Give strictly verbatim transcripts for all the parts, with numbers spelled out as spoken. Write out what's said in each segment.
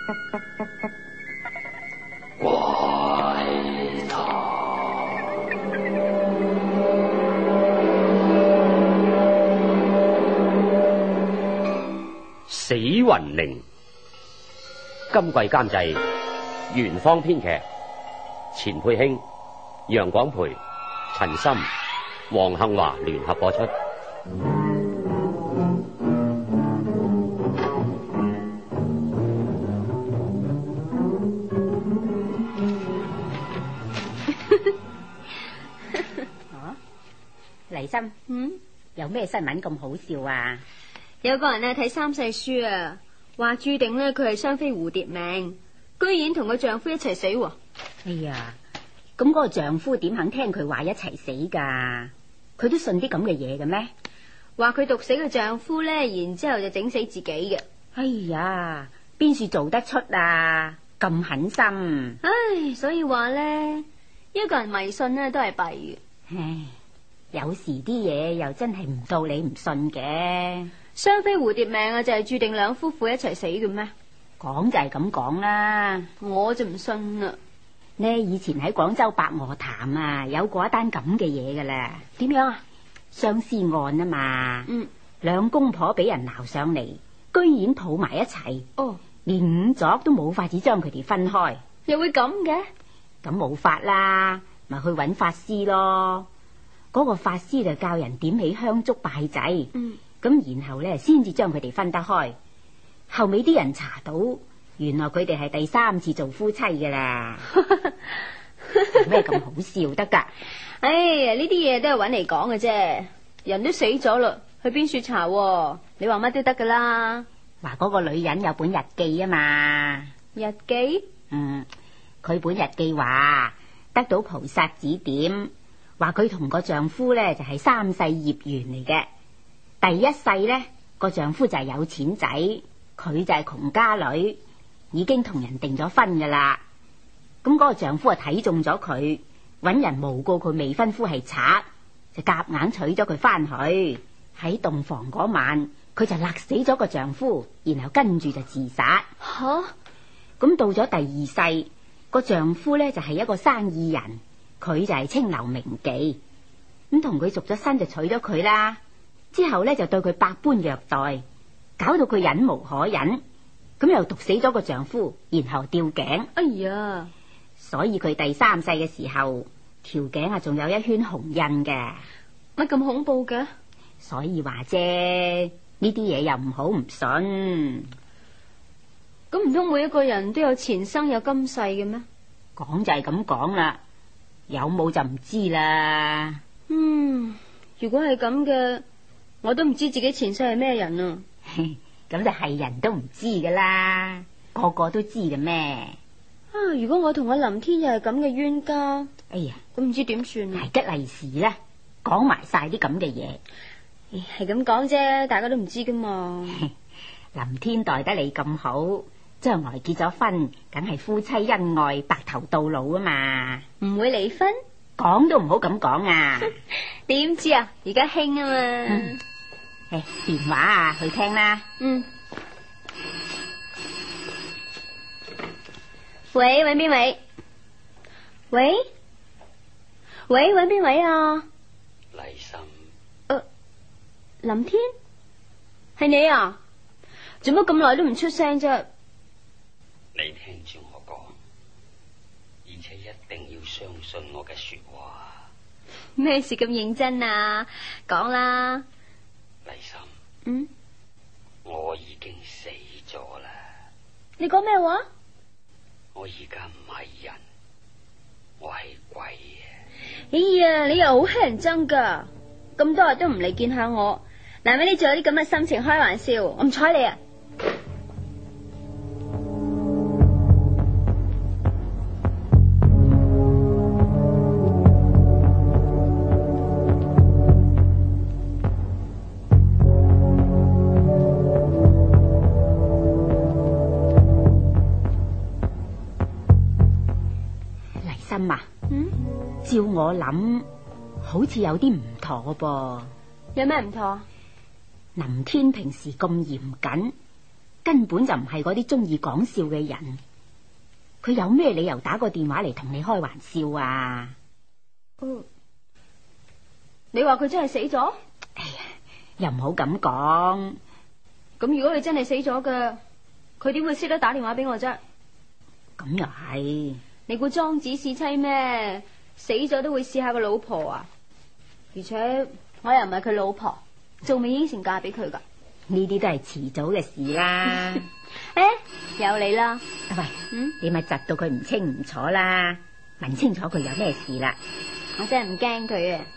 怪談死魂靈，今季監製元芳，編劇錢佩卿、楊廣培、陳森、黃杏華聯合播出。 黎心，嗯，有咩新聞咁好笑啊？ 有個人咧睇三世書啊，話注定咧佢係雙飛蝴蝶命，居然同個丈夫一齊死喎。 哎呀，咁嗰個丈夫點肯聽佢話一齊死噶？佢都信啲咁嘅嘢嘅咩？ 話佢毒死個丈夫咧，然之後就整死自己嘅。 哎呀，邊處做得出啊？咁狠心！ 唉，所以話咧，一個人迷信咧都係弊嘅。 唉，有時啲嘢又真係唔到你唔信嘅。 雙飛蝴蝶命啊，就係注定兩夫婦一齊死嘅咩？ 講就係咁講啦， 我就唔信啦。 呢以前喺廣州白鵝潭啊，有過一單咁嘅嘢噶啦。點樣啊？相思案啊嘛。嗯，兩公婆俾人鬧上嚟，居然抱埋一齊。哦，連仵作都冇法子將佢哋分開。 又會咁嘅？ 咁冇法啦，咪去揾法師咯。嗰個法師就教人點起香燭拜祭。嗯，咁然後咧先至將佢哋分得開。後尾啲人查到，原來佢哋係第三次做夫妻噶啦。咩咁好笑得噶？ 哎呀，呢啲嘢都係搵嚟講嘅啫。人都死咗啦，去邊處查？你話乜都得噶啦。 話嗰個女人有本日記啊嘛。 日記？嗯， 佢本日記話得到菩薩指點，話佢同個丈夫咧就係三世業緣嚟嘅。第一世咧個丈夫就係有錢仔，佢就係窮家女，已經同人訂咗婚噶啦。咁嗰個丈夫啊睇中咗佢，搵人誣告佢未婚夫係賊，就夾硬娶咗佢翻去。喺洞房嗰晚，佢就勒死咗個丈夫，然後跟住就自殺。吓！咁到咗第二世，個丈夫咧就係一個生意人，佢就係清流名妓，咁同佢續咗身就娶咗佢啦。之後咧就對佢百般虐待，搞到佢忍無可忍，咁又毒死咗個丈夫，然後吊頸。哎呀！所以佢第三世嘅時候，條頸啊仲有一圈紅印嘅。乜咁恐怖嘅？所以話啫，呢啲嘢又唔好唔信。 咁唔通每一個人都有前生有今世嘅咩？ 講就係咁講啦，有冇就唔知啦。 嗯，如果係咁嘅，我都唔知自己前世係咩人啊。 咁就係人都唔知噶啦，個個都知嘅咩？ 啊！如果我同阿林天又係咁嘅冤家， 哎呀， 咁唔知點算啊？ 係吉利是啦，講埋晒啲咁嘅嘢， 係咁講啫，大家都唔知噶嘛。 林天待得你咁好，將來結咗婚，梗係夫妻恩愛，白頭到老啊嘛。 唔會離婚？ 講都唔好咁講啊！ 點知啊？而家興啊嘛。 嗯，誒，電話啊，去聽啦。 嗯。喂，搵邊位？喂，喂，搵邊位啊？ 黎心。 誒，林天，係你啊？做乜咁耐都唔出聲啫？ 你聽住我講，而且一定要相信我嘅說話。 咩事咁認真啊？講啦。 黎心。 嗯。 我已經死咗啦。 你講咩話？ 我而家唔係人，我係鬼啊！ 哎呀，你又好乞人憎噶，咁多日都唔嚟見下我，難為你仲有啲咁嘅心情開玩笑，我唔睬你啊！ 心啊，嗯，照我諗，好似有啲唔妥噃。 有咩唔妥？ 林天平時咁嚴謹， 根本就唔係嗰啲中意講笑嘅人。佢有咩理由打個電話嚟同你開玩笑啊？ 嗯，你話佢真係死咗？ 哎呀，又唔好咁講。 咁如果佢真係死咗嘅，佢點會識得打電話俾我啫？ 咁又係。 你估莊子試妻咩？死咗都會試下個老婆啊！而且我又唔係佢老婆，仲未應承嫁俾佢噶。 呢啲都係遲早嘅事啦。 誒，有你啦。 喂，嗯，你咪窒到佢唔清唔楚啦，問清楚佢有咩事啦。 我真係唔驚佢啊。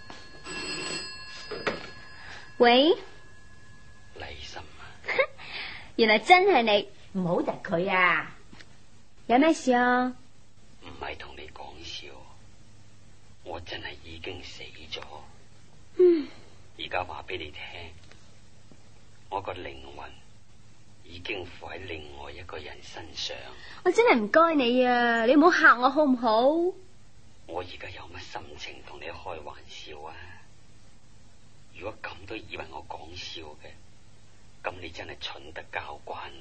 喂， 黎心啊， 原來真係你， 唔好窒佢啊！ 有咩事啊？ 唔係同你講笑，我真係已經死咗。 嗯， 而家話俾你聽，我個靈魂已經附喺另外一個人身上。 我真係唔該你啊，你唔好嚇我好唔好？ 我而家有乜心情同你開玩笑啊？如果咁都以為我講笑嘅，咁你真係蠢得交關啊！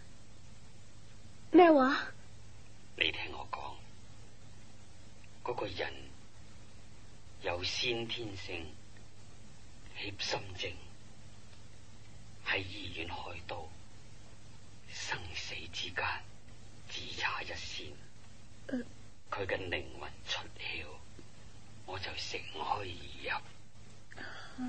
咩話？ 你聽我講，嗰個人有先天性協心症，喺醫院開刀，生死之間只差一線。佢嘅靈魂出竅，我就乘虛而入，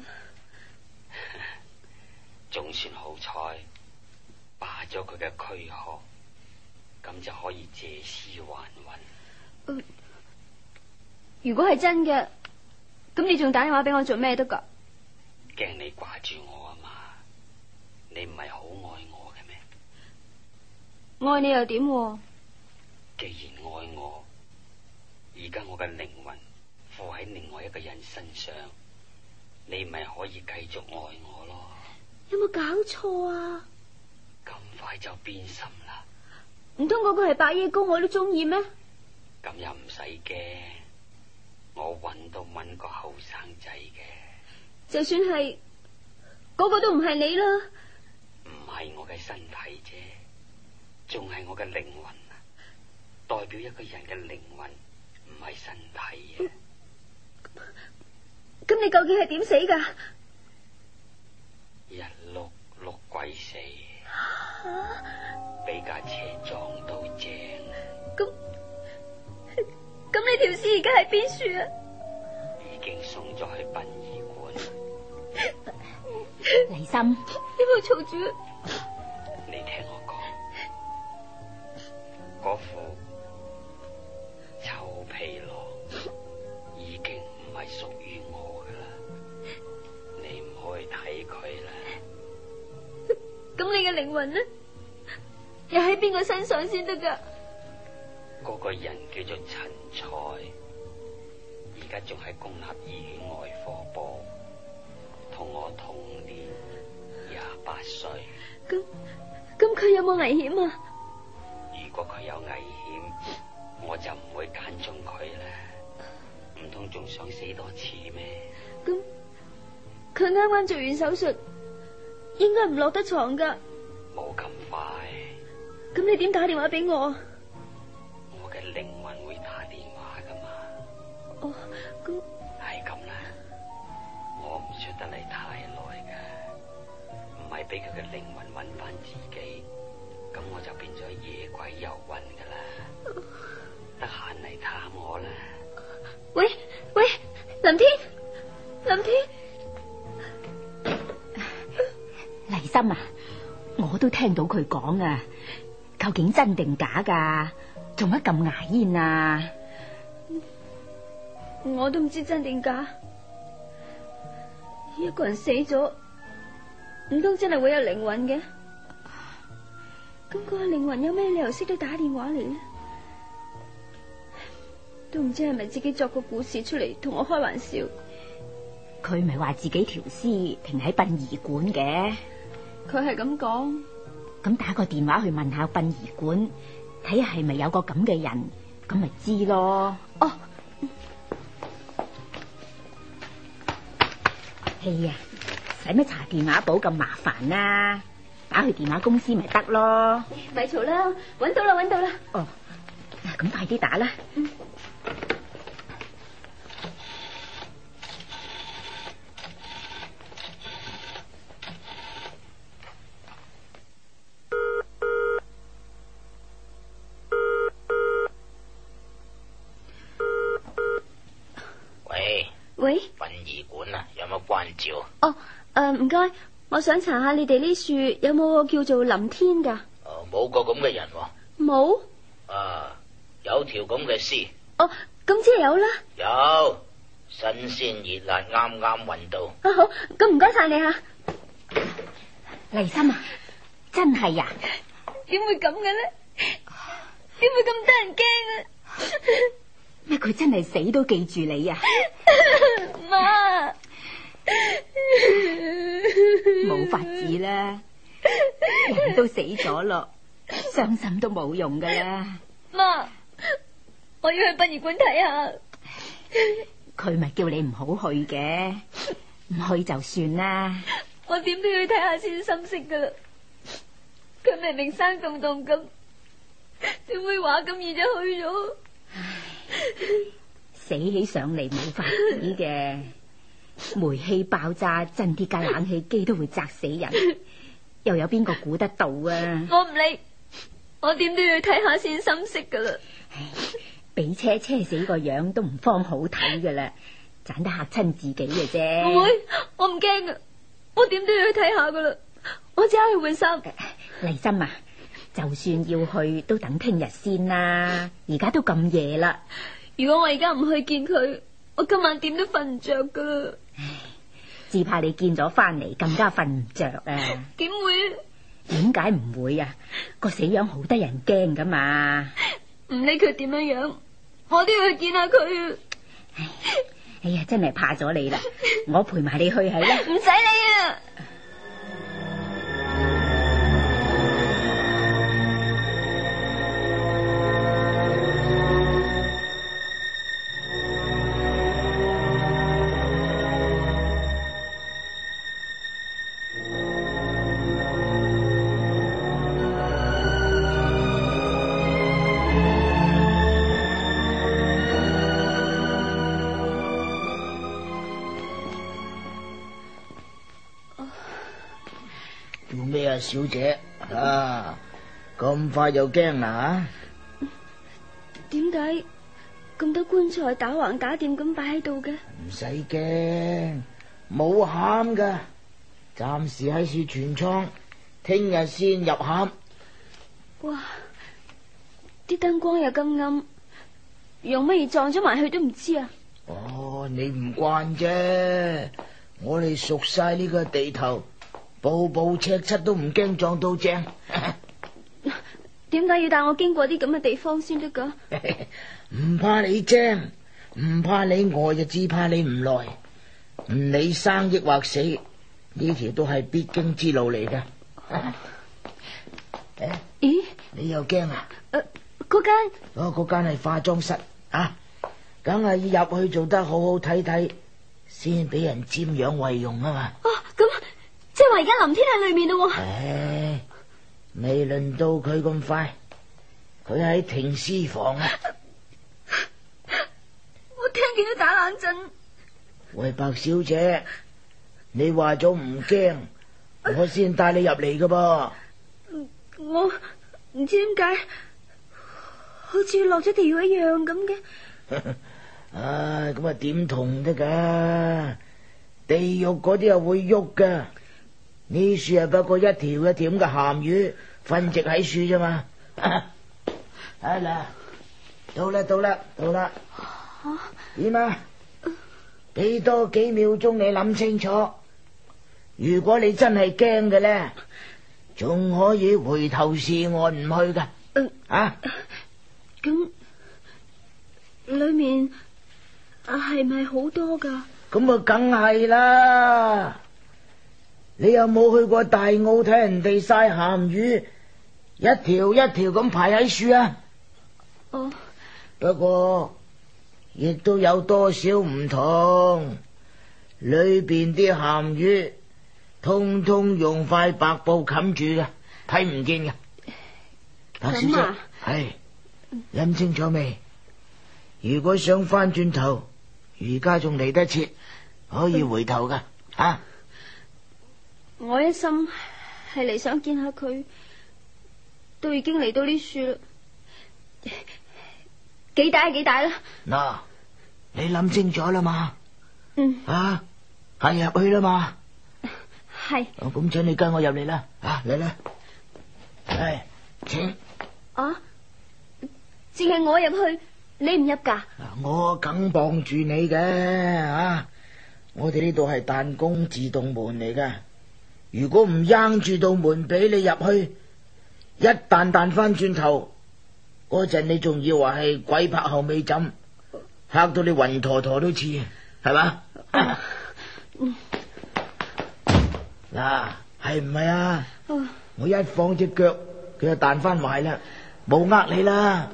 總算好彩，霸咗佢嘅軀殼，咁就可以借屍還魂。 呃、如果係真嘅，咁你仲打電話俾我做咩得噶？ 驚你掛住我啊嘛？你唔係好愛我嘅咩？ 愛你又點啊？ 既然愛我，而家我嘅靈魂附喺另外一個人身上，你咪可以繼續愛我咯？ 有冇搞錯啊？ 咁快就變心啦？ 唔通嗰個係白夜公我都中意咩？ 咁又唔使驚，我搵都搵個後生仔嘅。 就算係嗰個都唔係你啦。 唔係我嘅身體啫，仲係我嘅靈魂啊！代表一個人嘅靈魂，唔係身體啊！ 咁你究竟係點死噶？ 一碌碌鬼死，俾架車撞到正。 咁咁你條屍而家喺邊處啊？ 已經送咗去殯儀館。 黎心， 你冇嘈住。 你聽我講，嗰副臭皮囊已經唔係屬於我噶啦，你唔好去睇佢啦。 咁你嘅靈魂呢？又喺邊個身上先得噶？ 嗰個人叫做陳菜，而家仲喺公立醫院外科部，同我同年，廿八歲。 咁咁佢有冇危險啊？ 如果佢有危險，我就唔會揀中佢啦。唔通仲想死多次咩？ 咁佢啱啱做完手術，應該唔落得床噶。 冇咁快。 咁你點打電話俾我？ 我嘅靈魂會打電話噶嘛？ 哦，咁係咁啦，我唔出得嚟太耐噶，唔係俾佢嘅靈魂揾翻自己，咁我就變咗夜鬼遊魂噶啦。得閒嚟探我啦。 喂喂，林天，林天， 黎心啊，我都聽到佢講啊，究竟真定假噶？做乜咁牙煙啊？ 我都唔知真定假。一個人死咗，唔通真係會有靈魂嘅？咁嗰個靈魂有咩理由識得打電話嚟呢？都唔知係咪自己作個故事出嚟同我開玩笑。 佢咪話自己條屍停喺殯儀館嘅。 佢係咁講。 咁打個電話去問下殯儀館，睇下係咪有個咁嘅人，咁咪知咯。 哦， 哎呀，使乜查電話簿咁麻煩啊？ 打去電話公司咪得咯。 咪嘈啦，搵到啦，搵到啦。 哦，咁快啲打啦。 嗯。 喂喂， 殯儀館啊，有冇關照？ 哦，誒，唔該，我想查下你哋呢樹有冇個叫做林天噶？ 哦，冇個咁嘅人喎。 冇？ 啊，有條咁嘅詩。 哦，咁即係有啦。 有，新鮮熱辣，啱啱運到。 啊好，咁唔該晒你吓。 麗心啊，真係呀？ 點會咁嘅咧？點會咁得人驚啊？ 咩佢真係死都記住你啊？ 媽， 冇法子啦，人都死咗咯，傷心都冇用噶啦。 媽，我要去殯儀館睇下。 佢咪叫你唔好去嘅，唔去就算啦。 我點都要睇下先心息噶啦。佢明明生洞洞咁，點會話咁易就去咗？ 死起上嚟冇法子嘅，煤氣爆炸震啲架冷氣機都會砸死人，又有邊個估得到啊？ 我唔理，我點都要睇下先心息噶啦。 俾車車死個樣都唔方好睇噶啦，盞得嚇親自己嘅啫。 唔會，我唔驚噶，我點都要去睇下噶啦。我只係去換衫。 麗心啊，就算要去都等聽日先啦，而家都咁夜啦。 如果我而家唔去見佢，我今晚點都瞓唔着噶啦。 只怕你見咗翻嚟更加瞓唔着啊。 點會？ 點解唔會啊？個死樣好得人驚噶嘛。 唔理佢點樣樣，我都要去見下佢。 哎呀，真係怕咗你啦，我陪埋你去係啦。 唔使你啊。 做咩啊，小姐啊？咁快就驚啦？ 點解咁多棺材打橫打掂咁擺喺度嘅？ 唔使驚，冇餡噶，暫時喺處存倉，聽日先入餡。 哇！啲燈光又咁暗，用乜嘢撞咗埋去都唔知啊！ 哦，你唔慣啫，我哋熟晒呢個地頭。步步赤七都唔驚撞到正。 點解要帶我經過啲咁嘅地方先得噶？ 唔怕你精，唔怕你呆，就只怕你唔來。唔理生抑或死，呢條都係必經之路嚟嘅。誒， 咦？ 你又驚啊？ 誒，嗰間哦，嗰間係化妝室啊，梗係要入去做得好好睇睇，先俾人瞻仰為用啊嘛。 哦，咁。即係話而家林天喺裏面咯。 唉，未輪到佢咁快，佢喺停屍房啊。 我聽見佢打冷震。 喂，白小姐，你話咗唔驚，我先帶你入嚟噶噃。 我唔知點解，好似落咗地獄一樣咁嘅。 唉，咁啊點同得噶？地獄嗰啲啊會喐噶。呢樹係不過一條一條咁嘅鹹魚瞓直喺樹啫嘛。啊嗱，到啦到啦到啦，點啊？俾多幾秒鐘你諗清楚。如果你真係驚嘅咧，仲可以回頭是岸唔去噶。 嗯啊， 咁裏面係咪好多噶？ 咁啊，梗係啦。你有冇去過大澳睇人哋曬鹹魚，一條一條咁排喺樹啊？ 哦， 不過亦都有多少唔同，裏邊啲鹹魚通通用塊白布冚住嘅，睇唔見嘅。白小姐， 咁啊係諗清楚未？如果想翻轉頭，而家仲嚟得切，可以回頭噶。啊！ 我一心係嚟想見下佢，都已經嚟到呢處啦。幾大幾大啦？ 嗱，你諗清楚啦嘛？ 嗯。 啊，行入去啦嘛？ 係。 咁請你跟我入嚟啦。啊，嚟啦。係，請。 啊？淨係我入去，你唔入噶？ 我梗傍住你嘅啊！我哋呢度係彈弓自動門嚟噶，如果唔掹住道門俾你入去，一彈彈翻轉頭嗰陣，你仲以為係鬼拍後尾枕，嚇到你暈陀陀都似，係嘛？嗱，係唔係啊？我一放隻腳，佢就彈翻埋啦，冇呃你啦。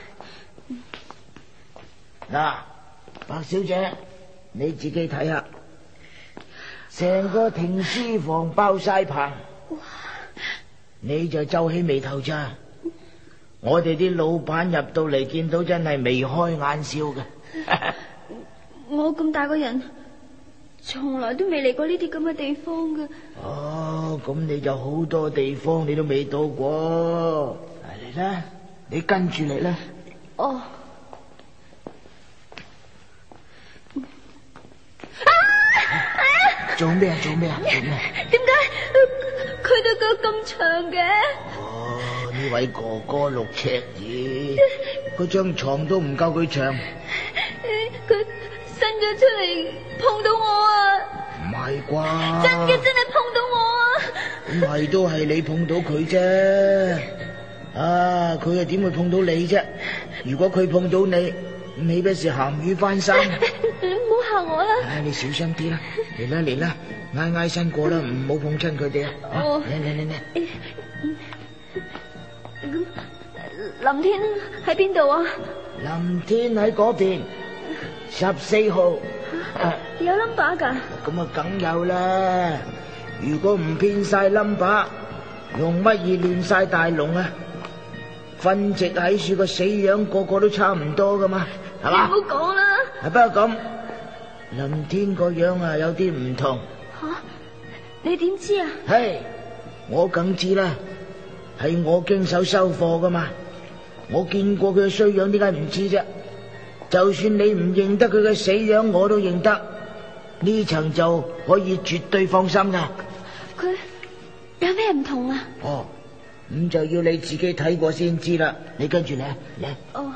嗱，白小姐，你自己睇下，成個停屍房包晒棚，你就皺起眉頭咋？我哋啲老闆入到嚟見到真係眉開眼笑嘅。 我咁大個人，從來都未嚟過呢啲咁嘅地方嘅。 哦，咁你就好多地方你都未到過。嚟啦，你跟住嚟啦。 哦。 做咩啊？做咩啊？做咩？ 點解佢對腳咁長嘅？ 哦，呢位哥哥六尺二，嗰張床都唔夠佢長。 佢伸咗出嚟碰到我啊！ 唔係啩？ 真嘅，真係碰到我啊！ 咁係都係你碰到佢啫。啊，佢又點會碰到你啫？如果佢碰到你，豈不是鹹魚翻身？ 你唔好嚇我啦！ 唉，你小心啲啦，嚟啦嚟啦，挨挨身過啦，唔好碰親佢哋啊！ 哦， 嚟嚟嚟嚟。 咁林天喺邊度啊？ 林天喺嗰邊，十四號。 有 number 噶？ 咁啊，梗有啦！如果唔編晒 number，用乜嘢亂晒大龍啊？瞓直喺樹個死樣，個個都差唔多噶嘛，係嘛？ 唔好講啦。 不過咁，林天個樣啊有啲唔同。 吓、啊，你點知啊？ 嘿，我梗知啦，係我經手收貨噶嘛。我見過佢嘅衰樣，點解唔知啫？就算你唔認得佢嘅死樣，我都認得。呢層就可以絕對放心噶。 佢有咩唔同啊？ 哦，咁就要你自己睇過先知啦。你跟住嚟，嚟。 哦。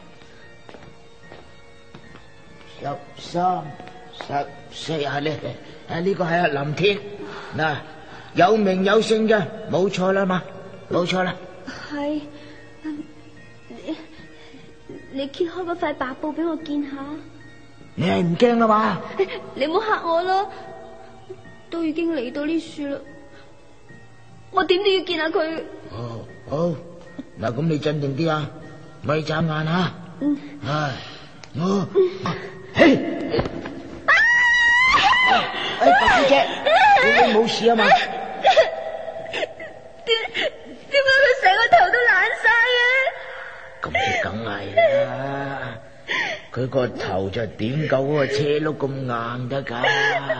十三、十四啊，呢啊呢個係阿林天，嗱，有名有姓嘅，冇錯啦嘛，冇錯啦。 係，你你揭開嗰塊白布俾我見下。 你係唔驚啦嘛？ 你唔好嚇我咯，都已經嚟到呢處啦，我點都要見下佢。 哦，好，嗱咁你鎮定啲啊，咪眨眼啊。 嗯。 唉，我。嘿，哎，白小姐，你冇事啊嘛？ 點點解佢成個頭都爛晒嘅？ 咁你梗係啦，佢個頭就點夠嗰個車轆咁硬得噶？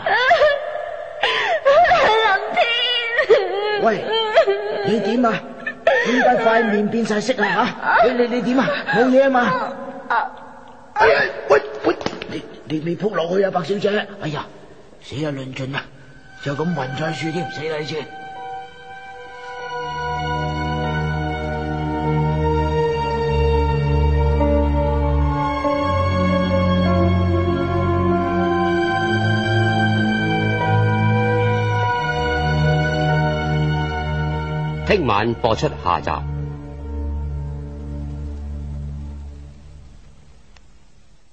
林天， 喂，你點啊？點解塊面變晒色啊？吓，你你你點啊？冇嘢啊嘛？哎呀，喂喂！你你未撲落去啊，白小姐！哎呀，死啊論盡啊，就咁暈在樹添，死啦你先！ 聽晚播出下集。